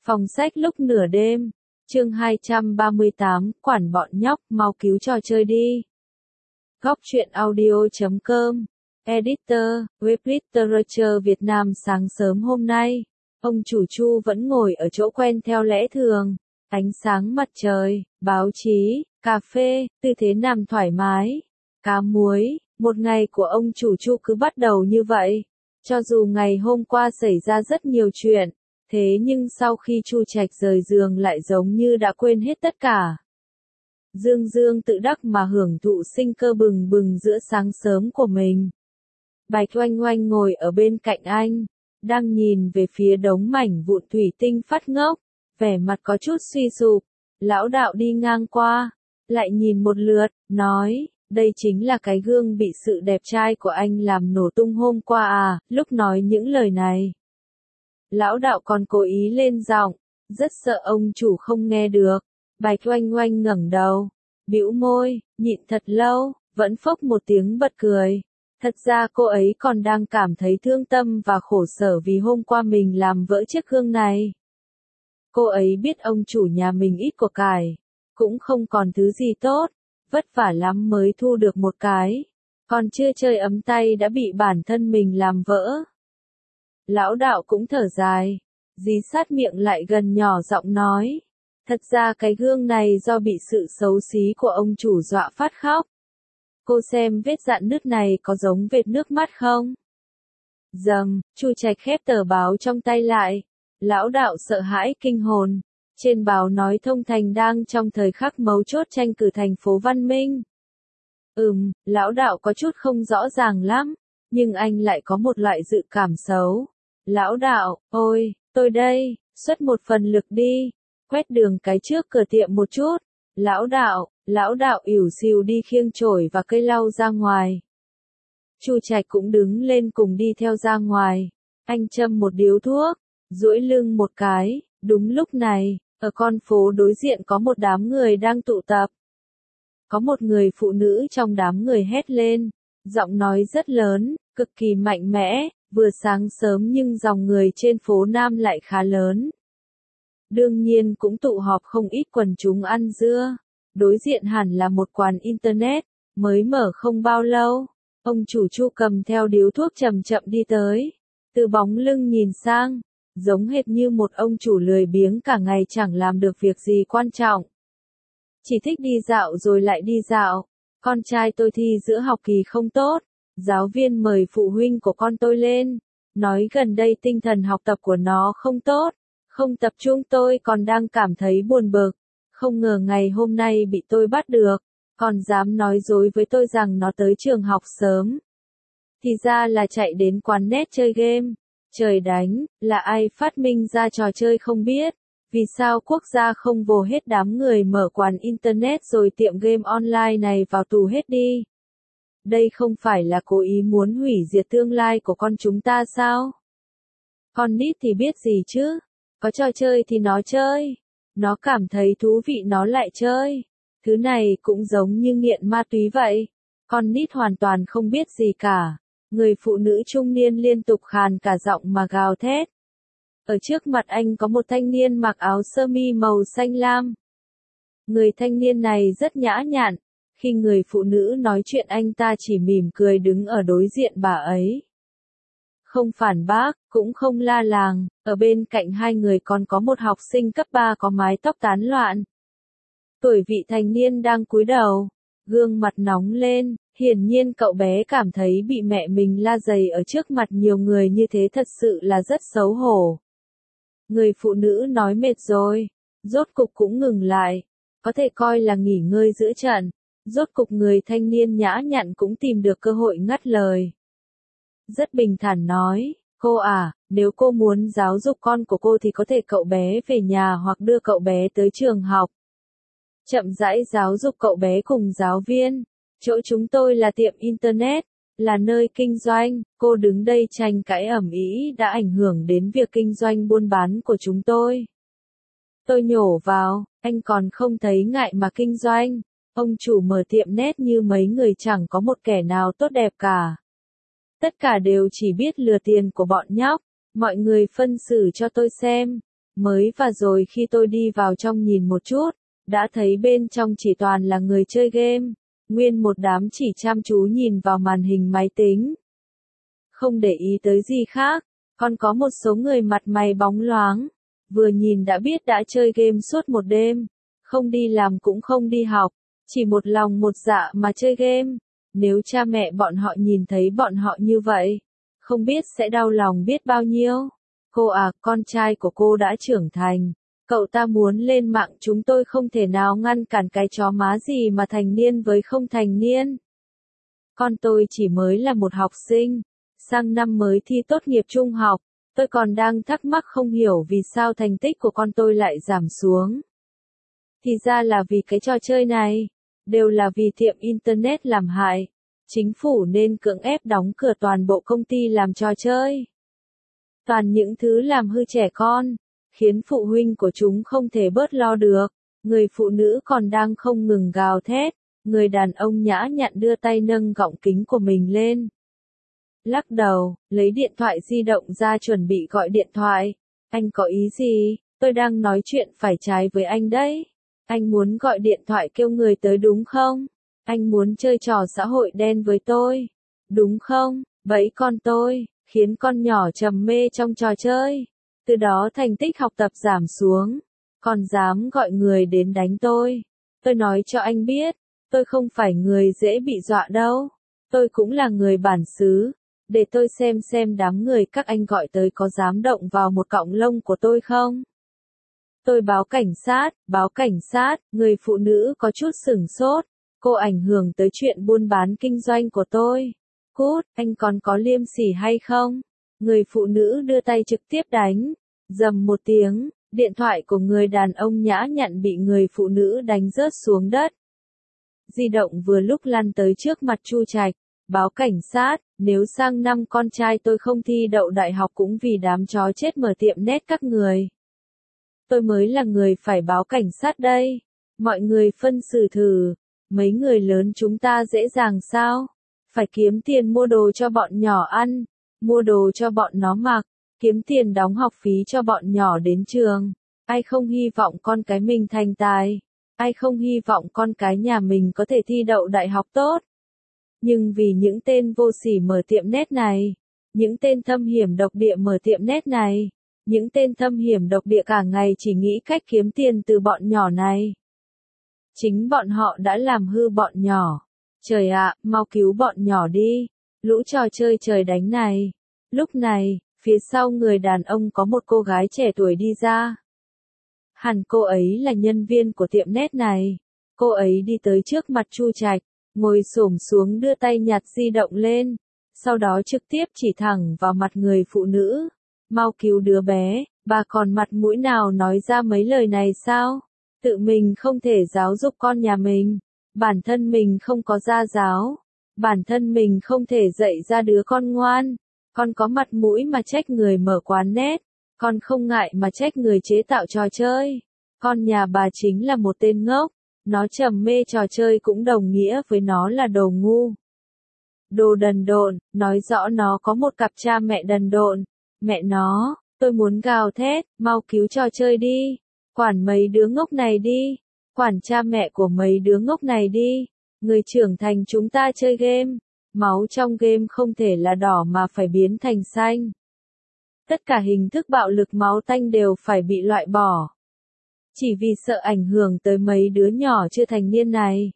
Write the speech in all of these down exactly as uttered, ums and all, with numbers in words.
Phòng sách lúc nửa đêm, chương hai trăm ba mươi tám, quản bọn nhóc, mau cứu trò chơi đi. Góc truyện audio chấm com, Editor, Web Literature Việt Nam. Sáng sớm hôm nay, ông chủ Chu vẫn ngồi ở chỗ quen theo lẽ thường, ánh sáng mặt trời, báo chí, cà phê, tư thế nằm thoải mái, cá muối. Một ngày của ông chủ Chu cứ bắt đầu như vậy. Cho dù ngày hôm qua xảy ra rất nhiều chuyện, thế nhưng sau khi Chu Trạch rời giường lại giống như đã quên hết tất cả. Dương dương tự đắc mà hưởng thụ sinh cơ bừng bừng giữa sáng sớm của mình. Bạch Oanh Oanh ngồi ở bên cạnh anh, đang nhìn về phía đống mảnh vụn thủy tinh phát ngốc, vẻ mặt có chút suy sụp. Lão đạo đi ngang qua, lại nhìn một lượt, nói, đây chính là cái gương bị sự đẹp trai của anh làm nổ tung hôm qua à. Lúc nói những lời này, lão đạo còn cố ý lên giọng, rất sợ ông chủ không nghe được. Bạch Oanh Oanh ngẩng đầu, bĩu môi, nhịn thật lâu, vẫn phốc một tiếng bật cười. Thật ra cô ấy còn đang cảm thấy thương tâm và khổ sở vì hôm qua mình làm vỡ chiếc gương này. Cô ấy biết ông chủ nhà mình ít của cải, cũng không còn thứ gì tốt, vất vả lắm mới thu được một cái, còn chưa chơi ấm tay đã bị bản thân mình làm vỡ. Lão đạo cũng thở dài, dí sát miệng lại gần nhỏ giọng nói, thật ra cái gương này do bị sự xấu xí của ông chủ dọa phát khóc. Cô xem vết rạn nứt này có giống vệt nước mắt không? Dầm, Chu Trạch khép tờ báo trong tay lại. Lão đạo sợ hãi kinh hồn. Trên báo nói Thông Thành đang trong thời khắc mấu chốt tranh cử thành phố văn minh. Ừm, lão đạo có chút không rõ ràng lắm, nhưng anh lại có một loại dự cảm xấu. Lão đạo, ôi, tôi đây, xuất một phần lực đi, quét đường cái trước cửa tiệm một chút. Lão đạo, lão đạo ỉu xìu đi khiêng chổi và cây lau ra ngoài. Chu Trạch cũng đứng lên cùng đi theo ra ngoài. Anh châm một điếu thuốc, duỗi lưng một cái. Đúng lúc này, ở con phố đối diện có một đám người đang tụ tập. Có một người phụ nữ trong đám người hét lên, giọng nói rất lớn, cực kỳ mạnh mẽ, vừa sáng sớm nhưng dòng người trên phố Nam lại khá lớn. Đương nhiên cũng tụ họp không ít quần chúng ăn dưa. Đối diện hẳn là một quán internet, mới mở không bao lâu. Ông chủ Chu cầm theo điếu thuốc chậm chậm đi tới. Từ bóng lưng nhìn sang, giống hệt như một ông chủ lười biếng cả ngày chẳng làm được việc gì quan trọng. Chỉ thích đi dạo rồi lại đi dạo. Con trai tôi thi giữa học kỳ không tốt. Giáo viên mời phụ huynh của con tôi lên. Nói gần đây tinh thần học tập của nó không tốt. Không tập trung, tôi còn đang cảm thấy buồn bực. Không ngờ ngày hôm nay bị tôi bắt được. Còn dám nói dối với tôi rằng nó tới trường học sớm. Thì ra là chạy đến quán net chơi game. Trời đánh, là ai phát minh ra trò chơi không biết. Vì sao quốc gia không vồ hết đám người mở quán internet rồi tiệm game online này vào tù hết đi? Đây không phải là cố ý muốn hủy diệt tương lai của con chúng ta sao? Con nít thì biết gì chứ? Có trò chơi thì nó chơi. Nó cảm thấy thú vị nó lại chơi. Thứ này cũng giống như nghiện ma túy vậy. Con nít hoàn toàn không biết gì cả. Người phụ nữ trung niên liên tục khàn cả giọng mà gào thét. Ở trước mặt anh có một thanh niên mặc áo sơ mi màu xanh lam. Người thanh niên này rất nhã nhặn. Khi người phụ nữ nói chuyện anh ta chỉ mỉm cười đứng ở đối diện bà ấy. Không phản bác, cũng không la làng. Ở bên cạnh hai người còn có một học sinh cấp ba có mái tóc tán loạn. Tuổi vị thành niên đang cúi đầu, gương mặt nóng lên, hiển nhiên cậu bé cảm thấy bị mẹ mình la dày ở trước mặt nhiều người như thế thật sự là rất xấu hổ. Người phụ nữ nói mệt rồi, rốt cục cũng ngừng lại, có thể coi là nghỉ ngơi giữa trận. Rốt cục người thanh niên nhã nhặn cũng tìm được cơ hội ngắt lời. Rất bình thản nói, cô à, nếu cô muốn giáo dục con của cô thì có thể cậu bé về nhà hoặc đưa cậu bé tới trường học. Chậm rãi giáo dục cậu bé cùng giáo viên. Chỗ chúng tôi là tiệm internet, là nơi kinh doanh. Cô đứng đây tranh cãi ầm ĩ đã ảnh hưởng đến việc kinh doanh buôn bán của chúng tôi. Tôi nhổ vào, anh còn không thấy ngại mà kinh doanh. Ông chủ mở tiệm net như mấy người chẳng có một kẻ nào tốt đẹp cả. Tất cả đều chỉ biết lừa tiền của bọn nhóc. Mọi người phân xử cho tôi xem. Mới và rồi khi tôi đi vào trong nhìn một chút, đã thấy bên trong chỉ toàn là người chơi game, nguyên một đám chỉ chăm chú nhìn vào màn hình máy tính. Không để ý tới gì khác, còn có một số người mặt mày bóng loáng, vừa nhìn đã biết đã chơi game suốt một đêm, không đi làm cũng không đi học, chỉ một lòng một dạ mà chơi game. Nếu cha mẹ bọn họ nhìn thấy bọn họ như vậy, không biết sẽ đau lòng biết bao nhiêu. Cô à, con trai của cô đã trưởng thành, cậu ta muốn lên mạng chúng tôi không thể nào ngăn cản cái chó má gì mà thành niên với không thành niên. Con tôi chỉ mới là một học sinh, sang năm mới thi tốt nghiệp trung học, tôi còn đang thắc mắc không hiểu vì sao thành tích của con tôi lại giảm xuống. Thì ra là vì cái trò chơi này, đều là vì tiệm Internet làm hại. Chính phủ nên cưỡng ép đóng cửa toàn bộ công ty làm trò chơi. Toàn những thứ làm hư trẻ con, khiến phụ huynh của chúng không thể bớt lo được. Người phụ nữ còn đang không ngừng gào thét, người đàn ông nhã nhặn đưa tay nâng gọng kính của mình lên. Lắc đầu, lấy điện thoại di động ra chuẩn bị gọi điện thoại. Anh có ý gì? Tôi đang nói chuyện phải trái với anh đấy. Anh muốn gọi điện thoại kêu người tới đúng không? Anh muốn chơi trò xã hội đen với tôi, đúng không? Bẫy con tôi, khiến con nhỏ trầm mê trong trò chơi. Từ đó thành tích học tập giảm xuống, còn dám gọi người đến đánh tôi. Tôi nói cho anh biết, tôi không phải người dễ bị dọa đâu. Tôi cũng là người bản xứ. Để tôi xem xem đám người các anh gọi tới có dám động vào một cọng lông của tôi không? Tôi báo cảnh sát, báo cảnh sát, người phụ nữ có chút sửng sốt. Cô ảnh hưởng tới chuyện buôn bán kinh doanh của tôi. Cút, anh còn có liêm sỉ hay không? Người phụ nữ đưa tay trực tiếp đánh. Dầm một tiếng, điện thoại của người đàn ông nhã nhặn bị người phụ nữ đánh rớt xuống đất. Di động vừa lúc lăn tới trước mặt Chu Trạch. Báo cảnh sát, nếu sang năm con trai tôi không thi đậu đại học cũng vì đám chó chết mở tiệm net các người. Tôi mới là người phải báo cảnh sát đây. Mọi người phân xử thử. Mấy người lớn chúng ta dễ dàng sao? Phải kiếm tiền mua đồ cho bọn nhỏ ăn, mua đồ cho bọn nó mặc, kiếm tiền đóng học phí cho bọn nhỏ đến trường. Ai không hy vọng con cái mình thành tài? Ai không hy vọng con cái nhà mình có thể thi đậu đại học tốt? Nhưng vì những tên vô sỉ mở tiệm net này, những tên thâm hiểm độc địa mở tiệm net này, những tên thâm hiểm độc địa cả ngày chỉ nghĩ cách kiếm tiền từ bọn nhỏ này. Chính bọn họ đã làm hư bọn nhỏ. Trời ạ, mau cứu bọn nhỏ đi. Lũ trò chơi trời đánh này. Lúc này, phía sau người đàn ông có một cô gái trẻ tuổi đi ra. Hẳn cô ấy là nhân viên của tiệm net này. Cô ấy đi tới trước mặt Chu Trạch, ngồi xổm xuống đưa tay nhặt di động lên. Sau đó trực tiếp chỉ thẳng vào mặt người phụ nữ. Mau cứu đứa bé, bà còn mặt mũi nào nói ra mấy lời này sao? Tự mình không thể giáo dục con nhà mình, bản thân mình không có gia giáo, bản thân mình không thể dạy ra đứa con ngoan, con có mặt mũi mà trách người mở quán net, con không ngại mà trách người chế tạo trò chơi, con nhà bà chính là một tên ngốc, nó trầm mê trò chơi cũng đồng nghĩa với nó là đồ ngu. Đồ đần độn, nói rõ nó có một cặp cha mẹ đần độn, mẹ nó, tôi muốn gào thét, mau cứu trò chơi đi. Quản mấy đứa ngốc này đi, quản cha mẹ của mấy đứa ngốc này đi, người trưởng thành chúng ta chơi game, máu trong game không thể là đỏ mà phải biến thành xanh. Tất cả hình thức bạo lực máu tanh đều phải bị loại bỏ. Chỉ vì sợ ảnh hưởng tới mấy đứa nhỏ chưa thành niên này.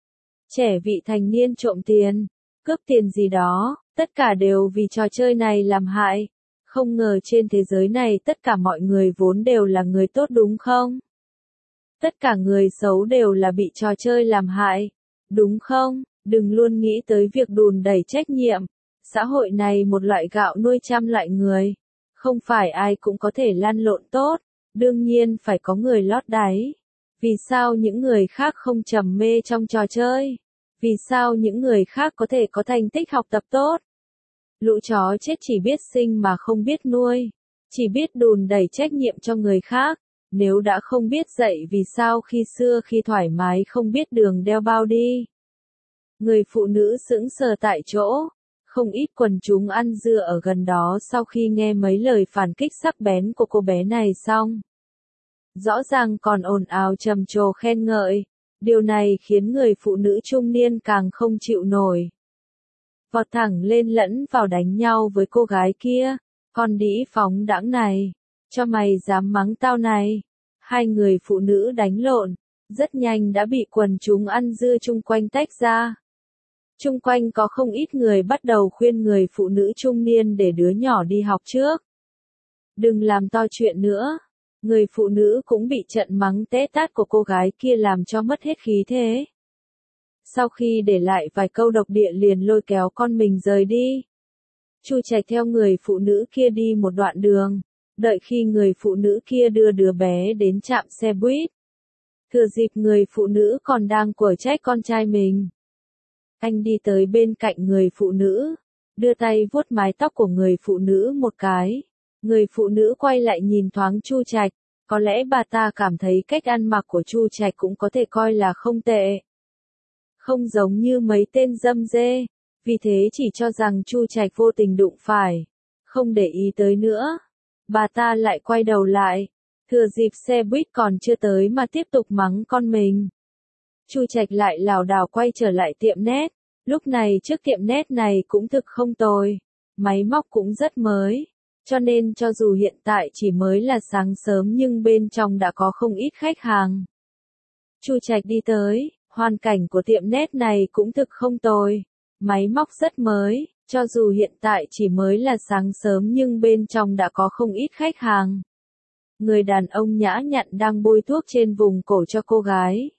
Trẻ vị thành niên trộm tiền, cướp tiền gì đó, tất cả đều vì trò chơi này làm hại. Không ngờ trên thế giới này tất cả mọi người vốn đều là người tốt đúng không? Tất cả người xấu đều là bị trò chơi làm hại, đúng không? Đừng luôn nghĩ tới việc đùn đẩy trách nhiệm. Xã hội này một loại gạo nuôi trăm loại người. Không phải ai cũng có thể lăn lộn tốt, đương nhiên phải có người lót đáy. Vì sao những người khác không trầm mê trong trò chơi? Vì sao những người khác có thể có thành tích học tập tốt? Lũ chó chết chỉ biết sinh mà không biết nuôi, chỉ biết đùn đẩy trách nhiệm cho người khác, nếu đã không biết dạy vì sao khi xưa khi thoải mái không biết đường đeo bao đi. Người phụ nữ sững sờ tại chỗ, Không ít quần chúng ăn dưa ở gần đó sau khi nghe mấy lời phản kích sắc bén của cô bé này xong. Rõ ràng còn ồn ào trầm trồ khen ngợi. Điều này khiến người phụ nữ trung niên càng không chịu nổi. Vọt thẳng lên lẫn vào đánh nhau với cô gái kia. Con đĩ phóng đãng này. Cho mày dám mắng tao này. Hai người phụ nữ đánh lộn. Rất nhanh đã bị quần chúng ăn dưa chung quanh tách ra. Chung quanh có không ít người bắt đầu khuyên người phụ nữ trung niên để đứa nhỏ đi học trước. Đừng làm to chuyện nữa. Người phụ nữ cũng bị trận mắng té tát của cô gái kia làm cho mất hết khí thế. Sau khi để lại vài câu độc địa liền lôi kéo con mình rời đi. Chu Trạch theo người phụ nữ kia đi một đoạn đường. Đợi khi người phụ nữ kia đưa đứa bé đến trạm xe buýt. Thừa dịp người phụ nữ còn đang quở trách con trai mình. Anh đi tới bên cạnh người phụ nữ, đưa tay vuốt mái tóc của người phụ nữ một cái. Người phụ nữ quay lại nhìn thoáng Chu Trạch, có lẽ bà ta cảm thấy cách ăn mặc của Chu Trạch cũng có thể coi là không tệ. Không giống như mấy tên dâm dê, vì thế chỉ cho rằng Chu Trạch vô tình đụng phải, không để ý tới nữa. Bà ta lại quay đầu lại, thừa dịp xe buýt còn chưa tới mà tiếp tục mắng con mình. Chu Trạch lại lảo đảo quay trở lại tiệm nét, lúc này trước tiệm nét này cũng thực không tồi, máy móc cũng rất mới, cho nên cho dù hiện tại chỉ mới là sáng sớm nhưng bên trong đã có không ít khách hàng. Chu Trạch đi tới, hoàn cảnh của tiệm nét này cũng thực không tồi, máy móc rất mới, cho dù hiện tại chỉ mới là sáng sớm nhưng bên trong đã có không ít khách hàng. Người đàn ông nhã nhặn đang bôi thuốc trên vùng cổ cho cô gái.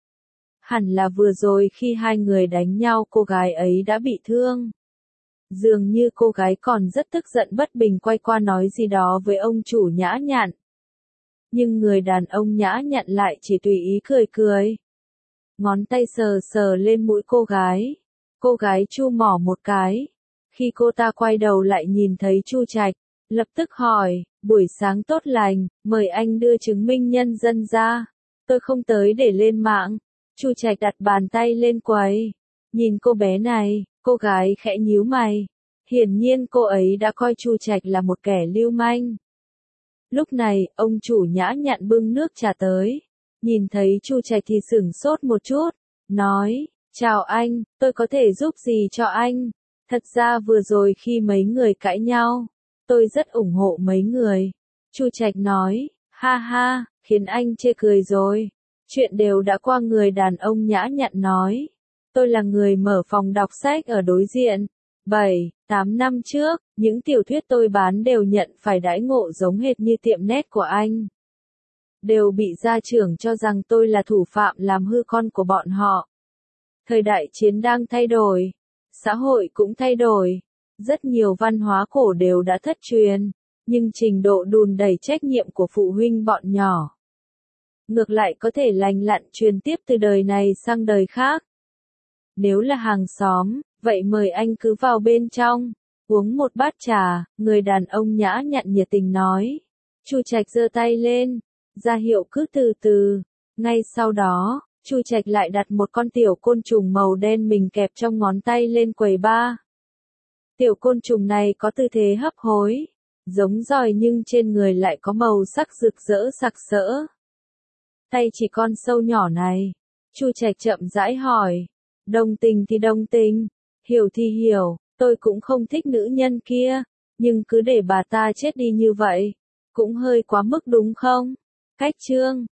Hẳn là vừa rồi khi hai người đánh nhau cô gái ấy đã bị thương. Dường như cô gái còn rất tức giận bất bình quay qua nói gì đó với ông chủ nhã nhặn. Nhưng người đàn ông nhã nhặn lại chỉ tùy ý cười cười. Ngón tay sờ sờ lên mũi cô gái. Cô gái chu mỏ một cái. Khi cô ta quay đầu lại nhìn thấy Chu Trạch, lập tức hỏi, buổi sáng tốt lành, mời anh đưa chứng minh nhân dân ra. Tôi không tới để lên mạng. Chu Trạch đặt bàn tay lên quầy. Nhìn cô bé này, cô gái khẽ nhíu mày. Hiển nhiên cô ấy đã coi Chu Trạch là một kẻ lưu manh. Lúc này, ông chủ nhã nhặn bưng nước trà tới. Nhìn thấy Chu Trạch thì sửng sốt một chút. Nói, chào anh, tôi có thể giúp gì cho anh? Thật ra vừa rồi khi mấy người cãi nhau, tôi rất ủng hộ mấy người. Chu Trạch nói, ha ha, khiến anh chê cười rồi. Chuyện đều đã qua. Người đàn ông nhã nhặn nói. Tôi là người mở phòng đọc sách ở đối diện. bảy, tám năm trước, những tiểu thuyết tôi bán đều nhận phải đãi ngộ giống hệt như tiệm nét của anh. Đều bị gia trưởng cho rằng tôi là thủ phạm làm hư con của bọn họ. Thời đại chiến đang thay đổi. Xã hội cũng thay đổi. Rất nhiều văn hóa cổ đều đã thất truyền. Nhưng trình độ đùn đẩy trách nhiệm của phụ huynh bọn nhỏ ngược lại có thể lành lặn truyền tiếp từ đời này sang đời khác. Nếu là hàng xóm, vậy mời anh cứ vào bên trong, uống một bát trà, người đàn ông nhã nhặn nhiệt tình nói. Chu Trạch giơ tay lên, ra hiệu cứ từ từ. Ngay sau đó, Chu Trạch lại đặt một con tiểu côn trùng màu đen mình kẹp trong ngón tay lên quầy bar. Tiểu côn trùng này có tư thế hấp hối, giống giòi nhưng trên người lại có màu sắc rực rỡ sặc sỡ. Tay chỉ con sâu nhỏ này. Chu Trạch chậm rãi hỏi. Đồng tình thì đồng tình, hiểu thì hiểu, tôi cũng không thích nữ nhân kia, nhưng cứ để bà ta chết đi như vậy, cũng hơi quá mức đúng không? Cách chương